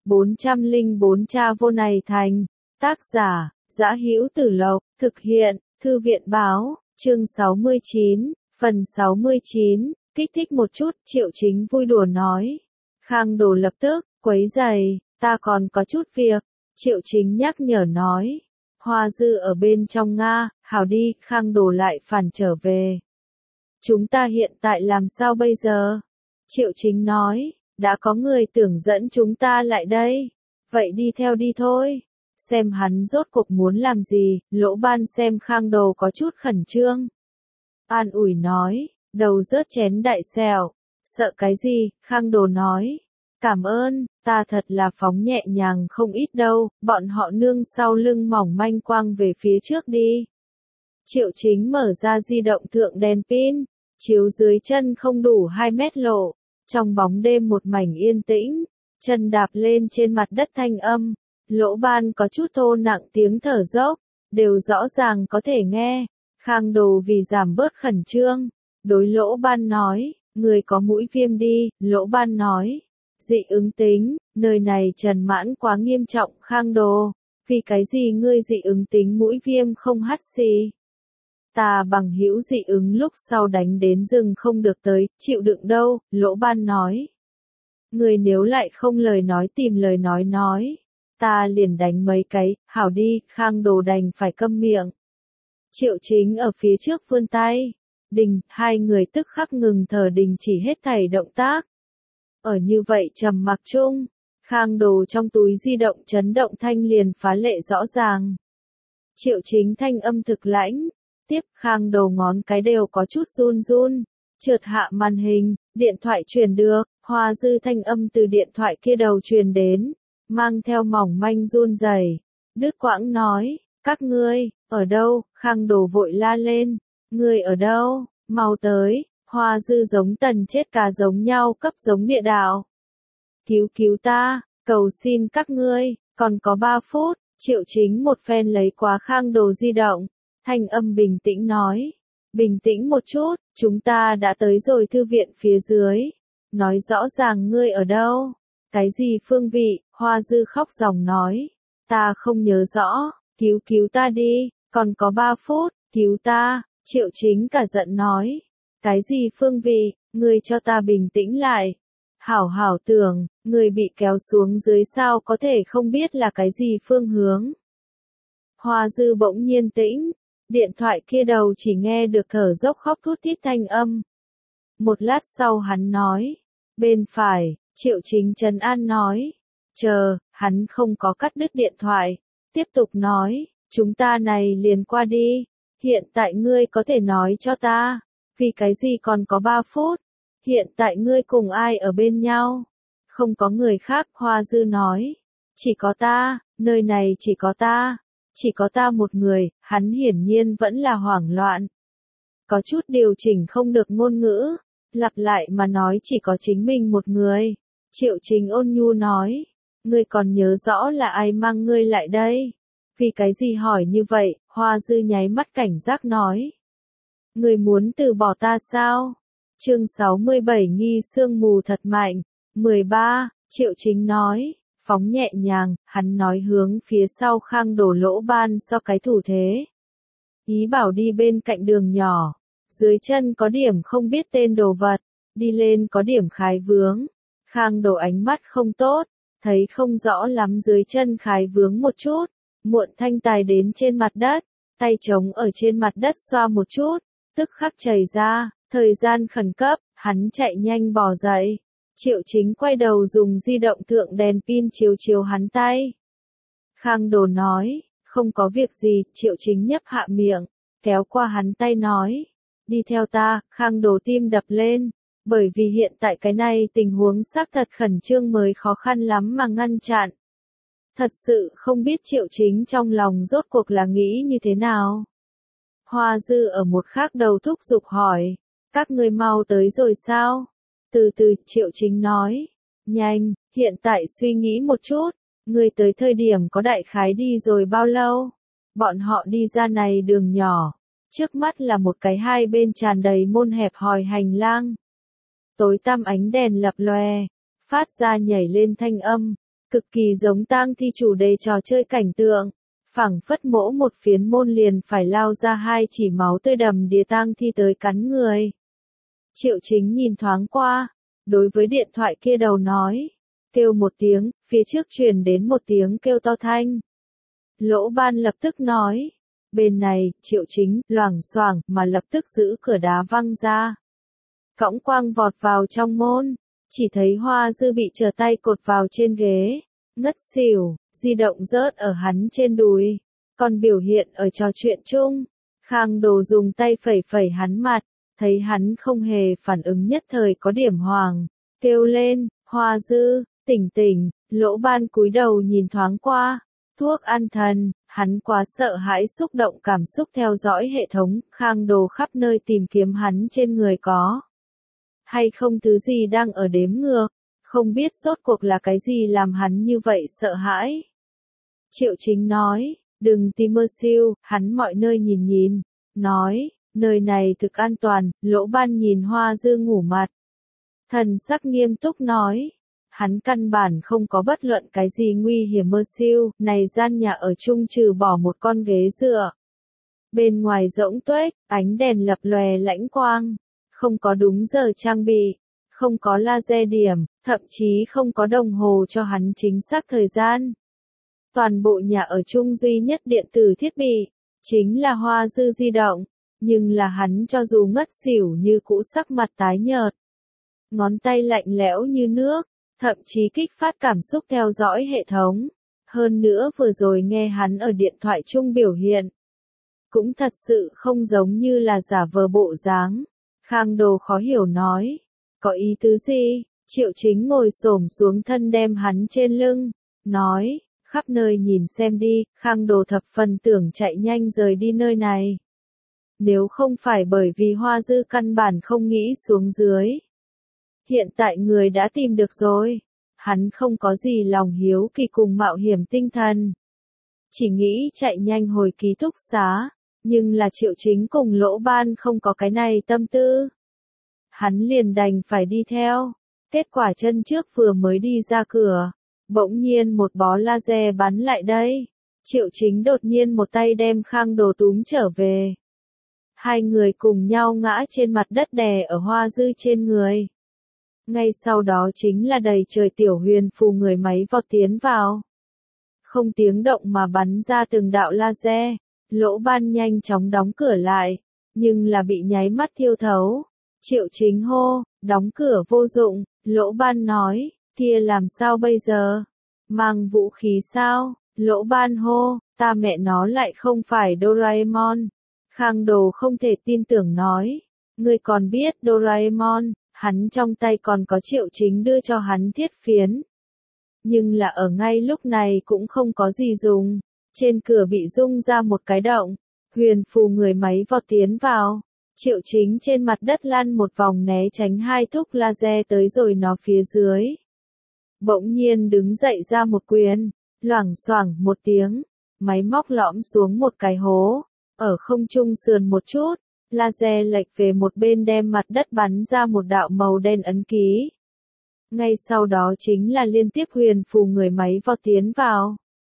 404 Cha vô này thành. Tác giả, Dã Hữu Tử Lộc, thực hiện, Thư viện báo, chương 69, phần 69, kích thích một chút, Triệu Chính vui đùa nói. Khang Đồ lập tức, quấy giày, ta còn có chút việc, Triệu Chính nhắc nhở nói. Hoa Dư ở bên trong Nga, hảo đi, Khang Đồ lại phản trở về. Chúng ta hiện tại làm sao bây giờ? Triệu Chính nói, đã có người tưởng dẫn chúng ta lại đây. Vậy đi theo đi thôi. Xem hắn rốt cuộc muốn làm gì, Lỗ Ban xem Khang Đồ có chút khẩn trương. An ủi nói, đầu rớt chén đại xẻo. Sợ cái gì, Khang Đồ nói. Cảm ơn, ta thật là phóng nhẹ nhàng không ít đâu, bọn họ nương sau lưng mỏng manh quang về phía trước đi. Triệu Chính mở ra di động thượng đèn pin, chiếu dưới chân không đủ 2 mét lộ. Trong bóng đêm một mảnh yên tĩnh, chân đạp lên trên mặt đất thanh âm, Lỗ Ban có chút thô nặng tiếng thở dốc, đều rõ ràng có thể nghe. Khang Đồ vì giảm bớt khẩn trương, đối Lỗ Ban nói, người có mũi viêm đi, Lỗ Ban nói. Dị ứng tính, nơi này trần mãn quá nghiêm trọng, Khang Đồ, vì cái gì ngươi dị ứng tính mũi viêm không hắt xì? Ta bằng hữu dị ứng lúc sau đánh đến rừng không được tới, chịu đựng đâu, Lỗ Ban nói. Người nếu lại không lời nói tìm lời nói, ta liền đánh mấy cái, hảo đi, Khang Đồ đành phải câm miệng. Triệu Chính ở phía trước vươn tay, hai người tức khắc ngừng thở đình chỉ hết thảy động tác. Ở như vậy trầm mặc chung, Khang Đồ trong túi di động chấn động thanh liền phá lệ rõ ràng. Triệu Chính thanh âm thực lãnh, tiếp Khang Đồ ngón cái đều có chút run run, trượt hạ màn hình, điện thoại truyền được, Hoa Dư thanh âm từ điện thoại kia đầu truyền đến, mang theo mỏng manh run rẩy, đứt quãng nói, các ngươi, ở đâu, Khang Đồ vội la lên, ngươi ở đâu, mau tới. Hoa Dư giống tần chết cá giống nhau cấp giống địa đạo. Cứu ta, cầu xin các ngươi, còn có 3 phút, Triệu Chính một phen lấy quá Khang Đồ di động, thanh âm bình tĩnh nói. Bình tĩnh một chút, chúng ta đã tới rồi thư viện phía dưới. Nói rõ ràng ngươi ở đâu. Cái gì phương vị, Hoa Dư khóc ròng nói. Ta không nhớ rõ, cứu ta đi, còn có 3 phút, cứu ta, Triệu Chính cả giận nói. Cái gì phương vị, ngươi cho ta bình tĩnh lại. Hảo tưởng, người bị kéo xuống dưới sao có thể không biết là cái gì phương hướng. Hoa Dư bỗng nhiên tĩnh, điện thoại kia đầu chỉ nghe được thở dốc khóc thút thít thanh âm. Một lát sau hắn nói, bên phải, Triệu Chính trấn an nói, chờ, hắn không có cắt đứt điện thoại, tiếp tục nói, chúng ta này liền qua đi, hiện tại ngươi có thể nói cho ta. Vì cái gì còn có 3 phút? Hiện tại ngươi cùng ai ở bên nhau? Không có người khác, Hoa Dư nói. Chỉ có ta, nơi này chỉ có ta một người, hắn hiển nhiên vẫn là hoảng loạn. Có chút điều chỉnh không được ngôn ngữ, lặp lại mà nói chỉ có chính mình một người. Triệu Chính ôn nhu nói, ngươi còn nhớ rõ là ai mang ngươi lại đây? Vì cái gì hỏi như vậy? Hoa Dư nháy mắt cảnh giác nói. Người muốn từ bỏ ta sao? Chương 67 nghi sương mù thật mạnh. 13, Triệu Chính nói, phóng nhẹ nhàng, hắn nói hướng phía sau Khang Đồ Lỗ Ban so cái thủ thế. Ý bảo đi bên cạnh đường nhỏ, dưới chân có điểm không biết tên đồ vật, đi lên có điểm khái vướng. Khang Đồ ánh mắt không tốt, thấy không rõ lắm dưới chân khái vướng một chút, muộn thanh tài đến trên mặt đất, tay trống ở trên mặt đất xoa một chút. Tức khắc chảy ra, thời gian khẩn cấp, hắn chạy nhanh bò dậy. Triệu Chính quay đầu dùng di động thượng đèn pin chiếu hắn tay. Khang Đồ nói, không có việc gì, Triệu Chính nhấp hạ miệng, kéo qua hắn tay nói. Đi theo ta, Khang Đồ tim đập lên, bởi vì hiện tại cái này tình huống xác thật khẩn trương mới khó khăn lắm mà ngăn chặn. Thật sự không biết Triệu Chính trong lòng rốt cuộc là nghĩ như thế nào. Hoa Dư ở một khác đầu thúc giục hỏi, các ngươi mau tới rồi sao? Từ từ, Triệu Chính nói, nhanh, hiện tại suy nghĩ một chút, ngươi tới thời điểm có đại khái đi rồi bao lâu? Bọn họ đi ra này đường nhỏ, trước mắt là một cái hai bên tràn đầy môn hẹp hòi hành lang. Tối tăm ánh đèn lập lòe, phát ra nhảy lên thanh âm, Cực kỳ giống tang thi chủ đề trò chơi cảnh tượng. Phảng phất mỗ một phiến môn liền phải lao ra hai chỉ máu tươi đầm đìa tang thi tới cắn người. Triệu Chính nhìn thoáng qua, đối với điện thoại kia đầu nói, kêu một tiếng, phía trước truyền đến một tiếng kêu to thanh. Lỗ Ban lập tức nói, bên này, Triệu Chính, loảng xoảng mà lập tức giữ cửa đá văng ra. Cõng quang vọt vào trong môn, chỉ thấy Hoa Dư bị trở tay cột vào trên ghế, ngất xỉu, di động rớt ở hắn trên đùi, còn biểu hiện ở trò chuyện chung. Khang Đồ dùng tay phẩy phẩy hắn mặt, thấy hắn không hề phản ứng nhất thời có điểm hoàng, kêu lên, Hoa Dư, tỉnh tỉnh. Lỗ Ban cúi đầu nhìn thoáng qua, thuốc an thần, hắn quá sợ hãi xúc động cảm xúc theo dõi hệ thống, Khang Đồ khắp nơi tìm kiếm hắn trên người có hay không thứ gì đang ở đếm ngược, không biết rốt cuộc là cái gì làm hắn như vậy sợ hãi. Triệu Chính nói, đừng tìm mơ siêu, hắn mọi nơi nhìn nhìn, nói, nơi này thực an toàn. Lỗ Ban nhìn Hoa Dư ngủ mặt, thần sắc nghiêm túc nói, hắn căn bản không có bất luận cái gì nguy hiểm mơ siêu, này gian nhà ở chung trừ bỏ một con ghế dựa. Bên ngoài rỗng tuếch, ánh đèn lập lòe lãnh quang, không có đúng giờ trang bị, không có laser điểm, thậm chí không có đồng hồ cho hắn chính xác thời gian. Toàn bộ nhà ở chung duy nhất điện tử thiết bị, chính là Hoa Dư di động, nhưng là hắn cho dù ngất xỉu như cũ sắc mặt tái nhợt. Ngón tay lạnh lẽo như nước, thậm chí kích phát cảm xúc theo dõi hệ thống. Hơn nữa vừa rồi nghe hắn ở điện thoại chung biểu hiện, cũng thật sự không giống như là giả vờ bộ dáng. Khang Đồ khó hiểu nói, có ý tứ gì? Triệu Chính ngồi xổm xuống thân đem hắn trên lưng, nói, khắp nơi nhìn xem đi. Khang Đồ thập phần tưởng chạy nhanh rời đi nơi này. Nếu không phải bởi vì Hoa Dư căn bản không nghĩ xuống dưới. Hiện tại người đã tìm được rồi. Hắn không có gì lòng hiếu kỳ cùng mạo hiểm tinh thần. Chỉ nghĩ chạy nhanh hồi ký túc xá. Nhưng là Triệu Chính cùng Lỗ Ban không có cái này tâm tư. Hắn liền đành phải đi theo. Kết quả chân trước vừa mới đi ra cửa, bỗng nhiên một bó laser bắn lại đây. Triệu Chính đột nhiên một tay đem Khang Đồ túm trở về. Hai người cùng nhau ngã trên mặt đất đè ở Hoa Dư trên người. Ngay sau đó chính là đầy trời tiểu huyền phù người máy vọt tiến vào. Không tiếng động mà bắn ra từng đạo laser. Lỗ Ban nhanh chóng đóng cửa lại, nhưng là bị nháy mắt thiêu thấu. Triệu Chính hô, đóng cửa vô dụng. Lỗ Ban nói, kia làm sao bây giờ? Mang vũ khí sao? Lỗ Ban hô, ta mẹ nó lại không phải Doraemon. Khang Đồ không thể tin tưởng nói, ngươi còn biết Doraemon, hắn trong tay còn có Triệu Chính đưa cho hắn thiết phiến. Nhưng là ở ngay lúc này cũng không có gì dùng. Trên cửa bị rung ra một cái động, huyền phù người máy vọt tiến vào. Triệu Chính trên mặt đất lăn một vòng né tránh hai thúc laser tới rồi nó phía dưới. Bỗng nhiên đứng dậy ra một quyền, loảng xoảng một tiếng, máy móc lõm xuống một cái hố, ở không trung sườn một chút, laser lệch về một bên đem mặt đất bắn ra một đạo màu đen ấn ký. Ngay sau đó chính là liên tiếp huyền phù người máy vọt tiến vào.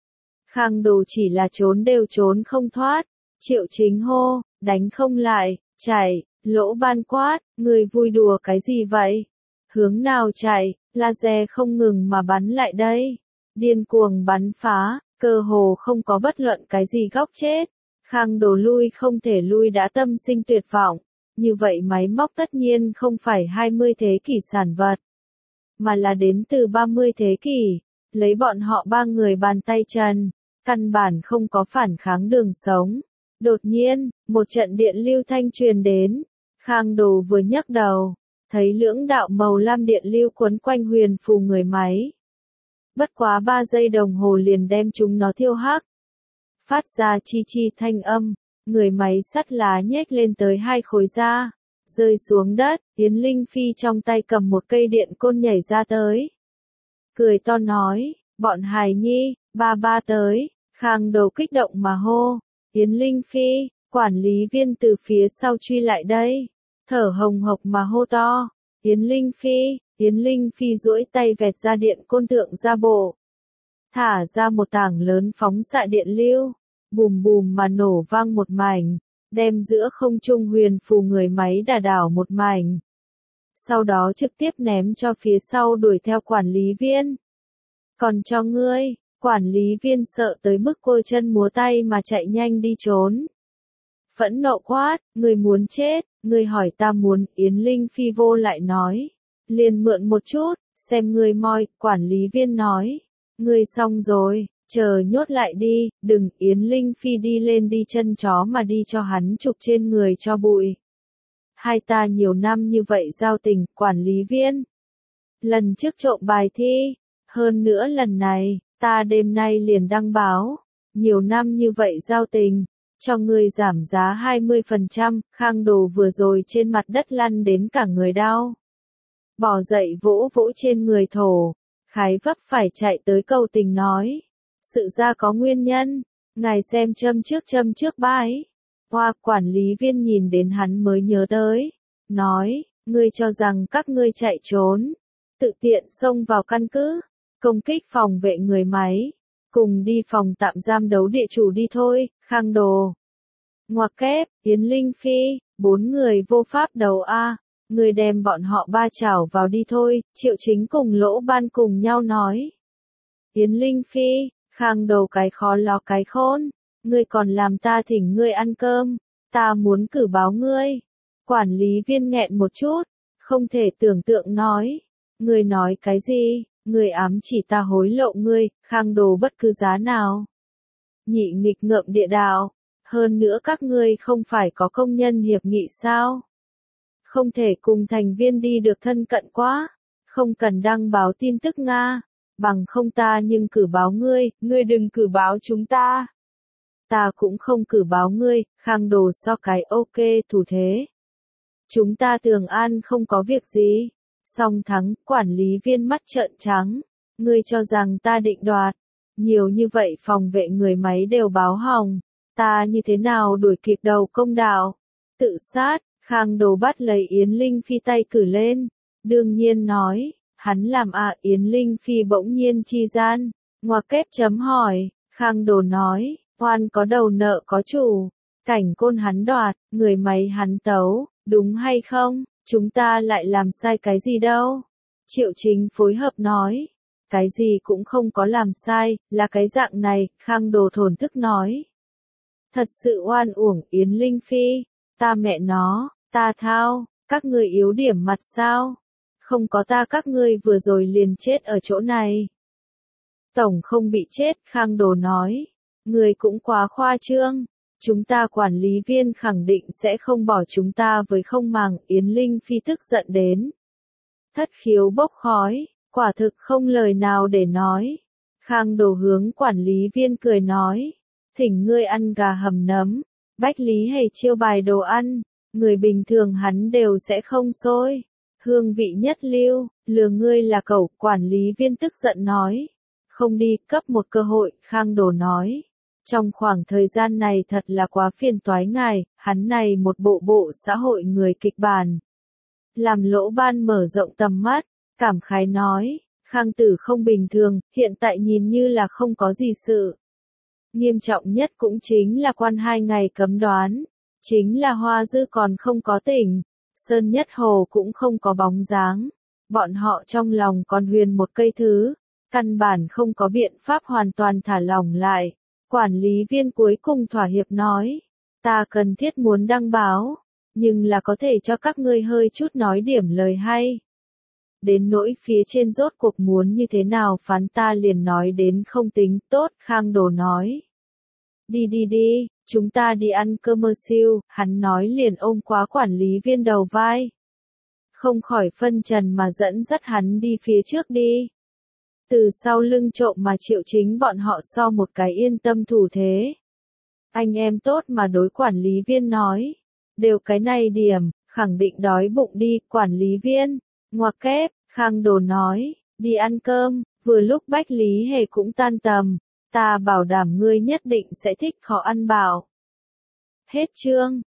Khang Đồ chỉ là trốn đều trốn không thoát. Triệu Chính hô, đánh không lại, chạy. Lỗ Ban quát, người vui đùa cái gì vậy? Hướng nào chạy? Laser không ngừng mà bắn lại đây. Điên cuồng bắn phá, cơ hồ không có bất luận cái gì góc chết. Khang Đồ lui không thể lui đã tâm sinh tuyệt vọng. Như vậy máy móc tất nhiên không phải 20 thế kỷ sản vật, mà là đến từ 30 thế kỷ. Lấy bọn họ ba người bàn tay chân, căn bản không có phản kháng đường sống. Đột nhiên, một trận điện lưu thanh truyền đến. Khang Đồ vừa nhấc đầu, thấy lưỡng đạo màu lam điện lưu quấn quanh huyền phù người máy. Bất quá 3 giây đồng hồ liền đem chúng nó thiêu hắc. Phát ra chi chi thanh âm, người máy sắt lá nhếch lên tới 2 khối da, rơi xuống đất. Yến Linh Phi trong tay cầm một cây điện côn nhảy ra tới. Cười to nói, bọn hài nhi, ba ba tới. Khang Đồ kích động mà hô, Yến Linh Phi. Quản lý viên từ phía sau truy lại đây, thở hồng hộc mà hô to, Yến Linh Phi. Yến Linh Phi duỗi tay vẹt ra điện côn thượng ra bộ. thả ra một tảng lớn phóng xạ điện lưu, bùm bùm mà nổ vang một mảnh, đem giữa không trung huyền phù người máy đả đảo một mảnh. Sau đó trực tiếp ném cho phía sau đuổi theo quản lý viên. Còn cho ngươi, quản lý viên sợ tới mức quơ chân múa tay mà chạy nhanh đi trốn. Phẫn nộ quát, ngươi muốn chết, ngươi hỏi ta muốn, Yến Linh Phi vô lại nói. Liền mượn một chút, xem ngươi moi, quản lý viên nói. Ngươi xong rồi, chờ nhốt lại đi, đừng, Yến Linh Phi đi lên đi chân chó mà đi cho hắn chụp trên người cho bụi. Hai ta nhiều năm như vậy giao tình, quản lý viên. Lần trước trộm bài thi, hơn nữa lần này, ta đêm nay liền đăng báo. Nhiều năm như vậy giao tình, cho ngươi giảm giá 20%, Khang Đồ vừa rồi trên mặt đất lăn đến cả người đau. Bò dậy vỗ vỗ trên người thổ, khái vấp phải chạy tới cầu tình nói. Sự ra có nguyên nhân, ngài xem châm trước bái. Hoa quản lý viên nhìn đến hắn mới nhớ tới, nói, ngươi cho rằng các ngươi chạy trốn, tự tiện xông vào căn cứ, công kích phòng vệ người máy, cùng đi phòng tạm giam đấu địa chủ đi thôi, Khang Đồ. Ngoặc kép, Yến Linh Phi, 4 người vô pháp đầu a, người đem bọn họ ba chảo vào đi thôi, Triệu Chính cùng Lỗ Ban cùng nhau nói. Yến Linh Phi, Khang Đồ cái khó lo cái khôn, ngươi còn làm ta thỉnh ngươi ăn cơm, ta muốn cử báo ngươi. Quản lý viên nghẹn một chút, không thể tưởng tượng nói, ngươi nói cái gì, ngươi ám chỉ ta hối lộ ngươi, Khang Đồ bất cứ giá nào. Nhị nghịch ngợm địa đạo, hơn nữa các ngươi không phải có công nhân hiệp nghị sao? Không thể cùng thành viên đi được thân cận quá, không cần đăng báo tin tức Nga, bằng không ta nhưng cử báo ngươi, ngươi đừng cử báo chúng ta. Ta cũng không cử báo ngươi, Khang Đồ so cái ok thủ thế. Chúng ta Tường An không có việc gì. Song thắng, quản lý viên mắt trợn trắng. Ngươi cho rằng ta định đoạt. Nhiều như vậy phòng vệ người máy đều báo hỏng. Ta như thế nào đuổi kịp đầu công đạo? Tự sát, Khang Đồ bắt lấy Yến Linh Phi tay cử lên. Đương nhiên nói, hắn làm Yến Linh Phi bỗng nhiên chi gian. Ngoặc kép chấm hỏi, Khang Đồ nói, oan có đầu nợ có chủ. Cảnh côn hắn đoạt, người máy hắn tấu, đúng hay không? Chúng ta lại làm sai cái gì đâu? Triệu Chính phối hợp nói. Cái gì cũng không có làm sai, là cái dạng này, Khang Đồ thổn thức nói. Thật sự oan uổng Yến Linh Phi, ta mẹ nó, ta thao, các người yếu điểm mặt sao? Không có ta các ngươi vừa rồi liền chết ở chỗ này. Tổng không bị chết, Khang Đồ nói. Người cũng quá khoa trương. Chúng ta quản lý viên khẳng định sẽ không bỏ chúng ta với không màng, Yến Linh Phi tức giận đến. Thất khiếu bốc khói, quả thực không lời nào để nói. Khang Đồ hướng quản lý viên cười nói. Thỉnh ngươi ăn gà hầm nấm, Bách Lý Hề chiêu bài đồ ăn, người bình thường hắn đều sẽ không xôi. Hương vị nhất lưu, lừa ngươi là cẩu, quản lý viên tức giận nói. Không đi, cấp một cơ hội, Khang Đồ nói. Trong khoảng thời gian này thật là quá phiền toái ngài, hắn này một bộ xã hội người kịch bản. Làm Lỗ Ban mở rộng tầm mắt, cảm khái nói, Khang Tử không bình thường, hiện tại nhìn như là không có gì sự. Nghiêm trọng nhất cũng chính là quan 2 ngày cấm đoán, chính là Hoa Dư còn không có tỉnh, Sơn Nhất Hồ cũng không có bóng dáng. Bọn họ trong lòng còn huyền một cây thứ, căn bản không có biện pháp hoàn toàn thả lỏng lại. Quản lý viên cuối cùng thỏa hiệp nói, ta cần thiết muốn đăng báo, nhưng là có thể cho các ngươi hơi chút nói điểm lời hay. Đến nỗi phía trên rốt cuộc muốn như thế nào phán ta liền nói đến không tính, tốt, Khang Đồ nói. Đi, chúng ta đi ăn cơm mơ siêu, hắn nói liền ôm quá quản lý viên đầu vai. Không khỏi phân trần mà dẫn dắt hắn đi phía trước đi. Từ sau lưng trộm mà Triệu Chính bọn họ so một cái yên tâm thủ thế. Anh em tốt mà đối quản lý viên nói. Đều cái này điểm, khẳng định đói bụng đi, quản lý viên. Ngoặc kép, Khang Đồ nói, đi ăn cơm, vừa lúc Bách Lý Hề cũng tan tầm. Ta bảo đảm ngươi nhất định sẽ thích khó ăn bảo. Hết chương.